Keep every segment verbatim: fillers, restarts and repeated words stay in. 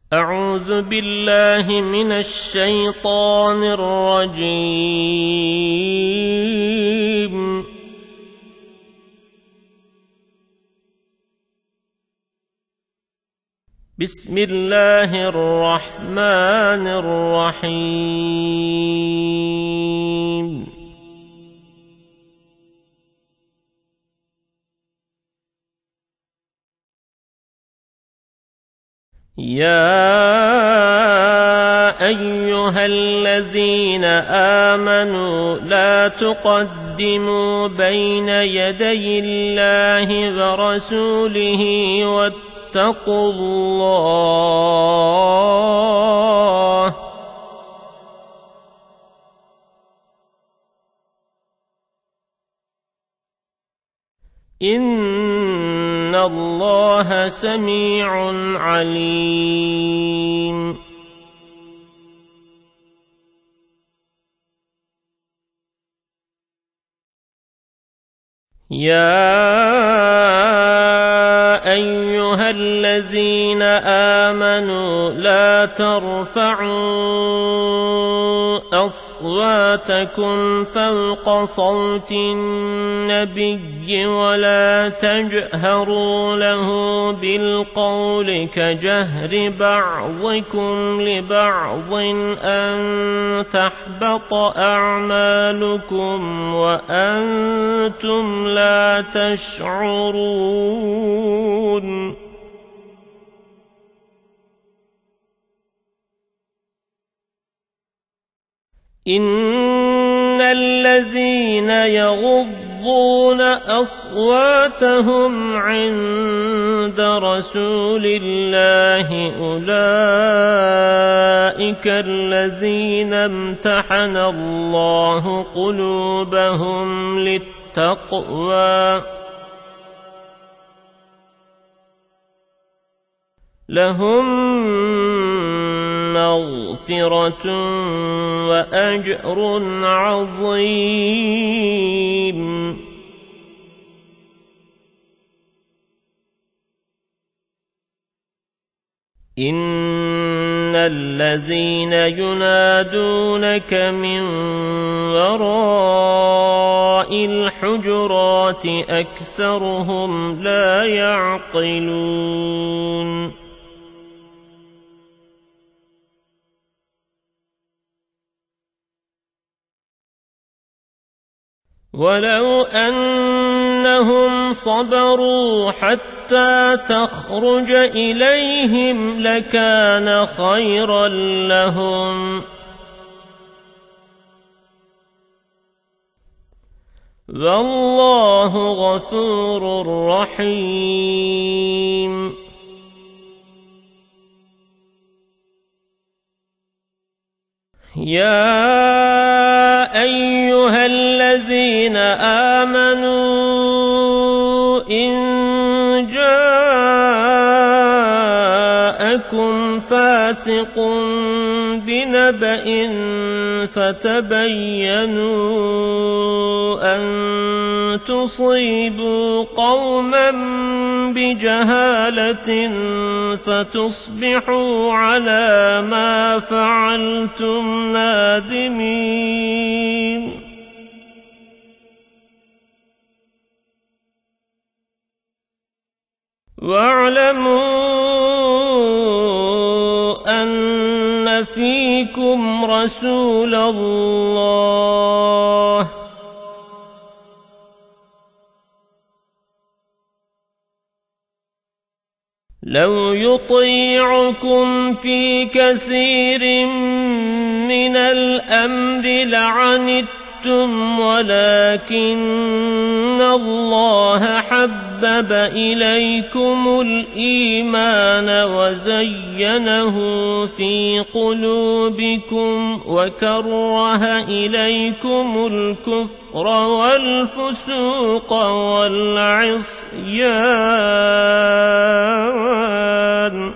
أعوذ بالله من الشيطان الرجيم. بسم الله الرحمن الرحيم. يا أيها الذين آمنوا لا تقدموا بين يدي الله ورسوله واتقوا الله إن الله سميع عليم. يا أيها الذين آمنوا لا ترفعوا أصواتكم فوق صوت النبي ولا تجهروا له بالقول كجهر بعضكم لبعض أن تحبط أعمالكم وأنتم لا تشعرون. إن الذين يغضون أصواتهم عند رسول الله أولئك الذين امتحن الله قلوبهم للتقوى لهم مغفرة وأجر عظيم. إن الذين ينادونك من وراء الحجرات أكثرهم لا يعقلون. ولو أنهم صبروا حتى تخرج إليهم لكان خيرا لهم والله غفور رحيم. يا أيها الذين آمنوا إن جاءكم فاسق بنبأ فتبينوا أن تصيبوا قوما بجهالة فتصبحوا على ما فعلتم نادمين. واعلموا أن فيكم رسول الله لو يطيعكم في كثير من الأمر لعنتم ولكن الله حبب إليكم الإيمان وزينه في قلوبكم وكره إليكم الكفر والفسوق والعصيان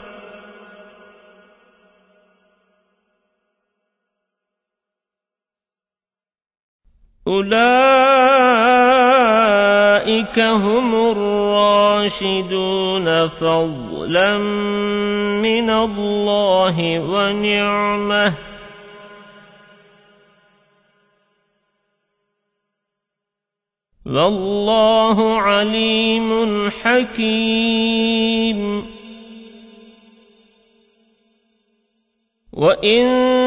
أولئك هم الراشدون. الراشدون فضلا من الله ونعمه والله عليم حكيم وإن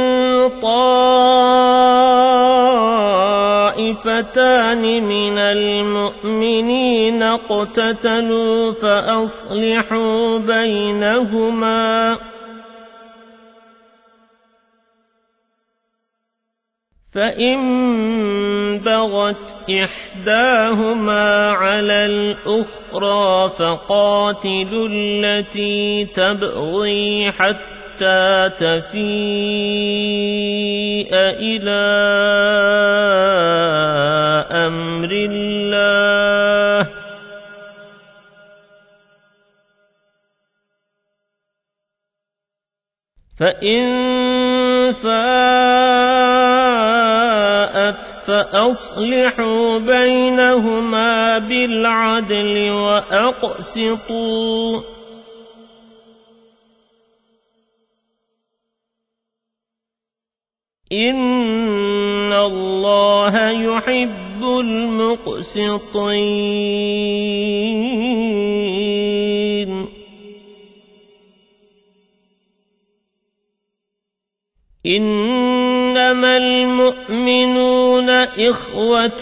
طائفتان من المؤمنين اقتتلوا فأصلحوا بينهما فإن بغت إحداهما على الأخرى فقاتلوا التي تبغي حتى تفيء إلى أمر الله فإن فاءت فأصلحوا بينهما بالعدل وأقسطوا إن الله يحب المقسطين إنما المؤمنون إخوة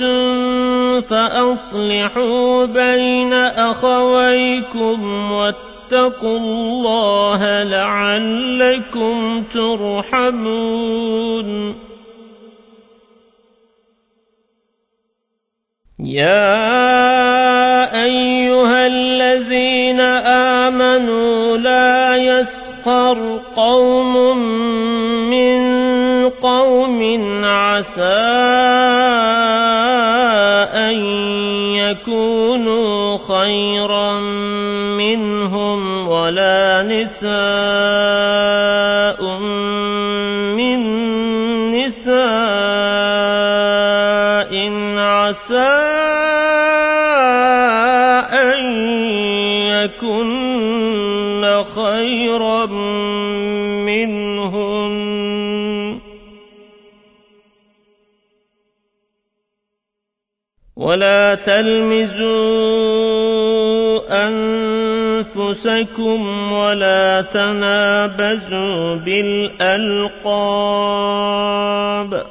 فأصلحوا بين أخويكم واتقوا الله لعلكم ترحمون يا أيها الذين آمنوا لا يسخر قوم من قوم عسى أن يكونوا خيرا منهم ولا نساء من نساء عسى أن يكن خيرا منهم ولا تلمزوا أنفسكم ولا تنابزوا بالألقاب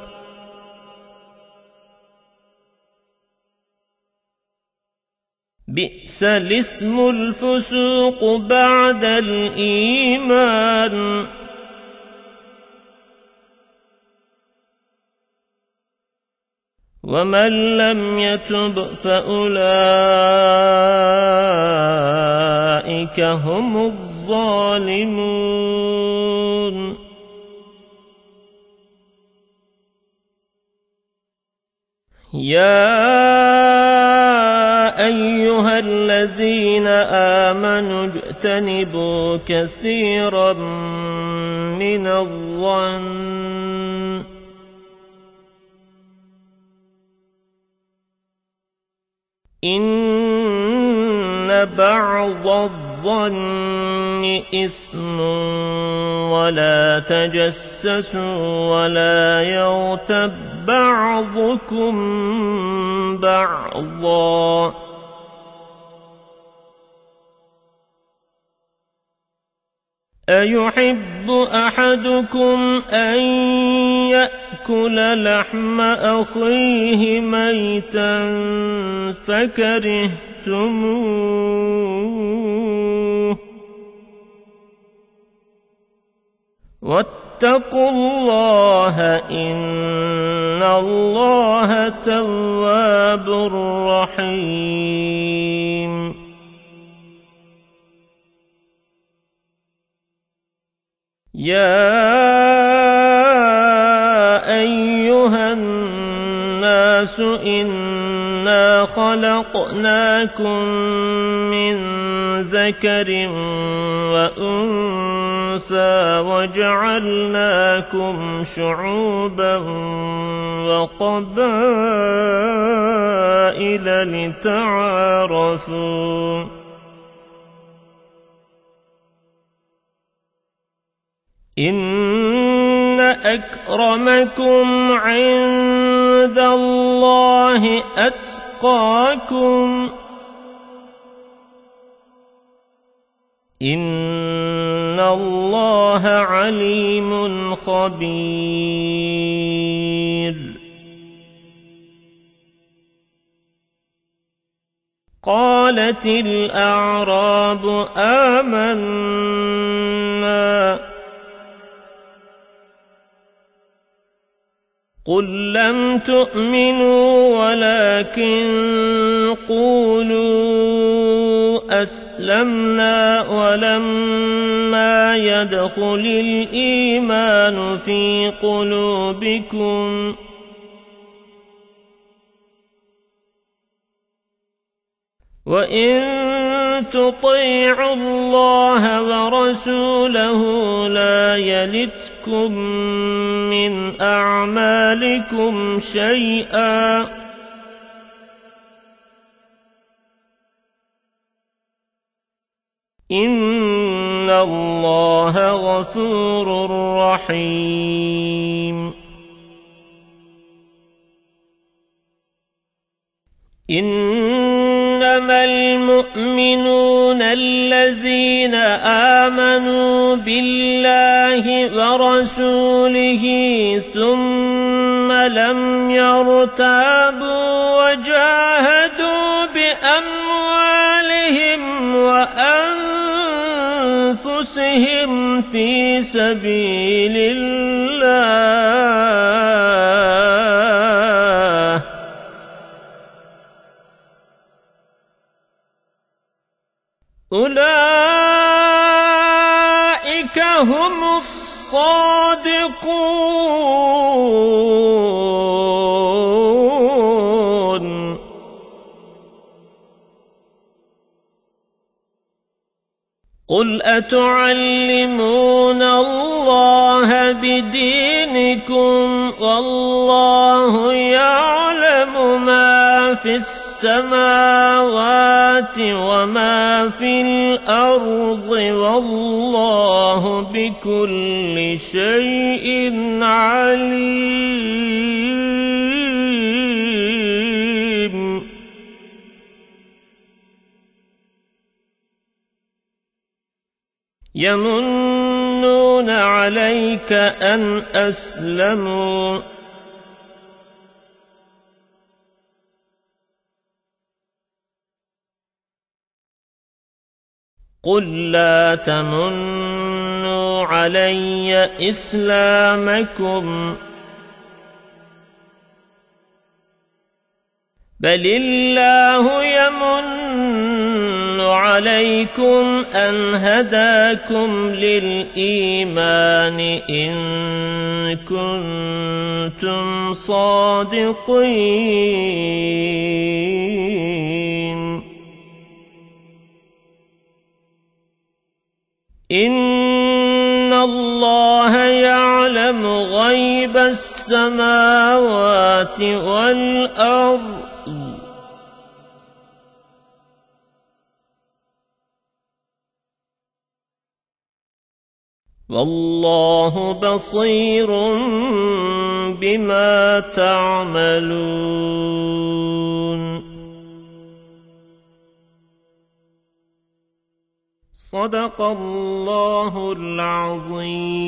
بئس الاسم الفسوق بعد الإيمان ومن لم يتب فأولئك هم الظالمون يا أيها الذين آمنوا اجتنبوا كثيرا من الظن إن بعض الظن إثم ولا تجسسوا ولا يغتب بعضكم بعضا أيحب أحدكم أن يأكل لحم أخيه ميتا فكرهتموه واتقوا الله إن الله تواب رحيم يا أيها الناس إنا خلقناكم من ذكر وأنثى وجعلناكم شعوبا وقبائل لتعارفوا إن أكرمكم عند الله أتقاكم إن الله عليم خبير قالت الأعراب آمنا قل لم تؤمنوا ولكن قولوا أسلمنا ولما يدخل الإيمان في قلوبكم وإن تطيعوا الله ورسوله لا يلتكم من أعمالكم شيئا إن الله غفور رحيم إنما المؤمنون الذين آمنوا بالله ورسوله ثم لم يرتابوا وجاهدوا بأموالهم وأنفسهم في سبيل الله أولئك هم الصادقون قل أتعلمون الله بدينكم والله يعلم ما في السماوات وما في الأرض والله بكل شيء عليم يمنون عليك أن أسلموا قل لا تمنوا علي إسلامكم بل الله يمن عليكم أن هداكم للإيمان إن كنتم صادقين إن الله يعلم غيب السماوات والأرض والله بصير بما تعملون صدق الله العظيم.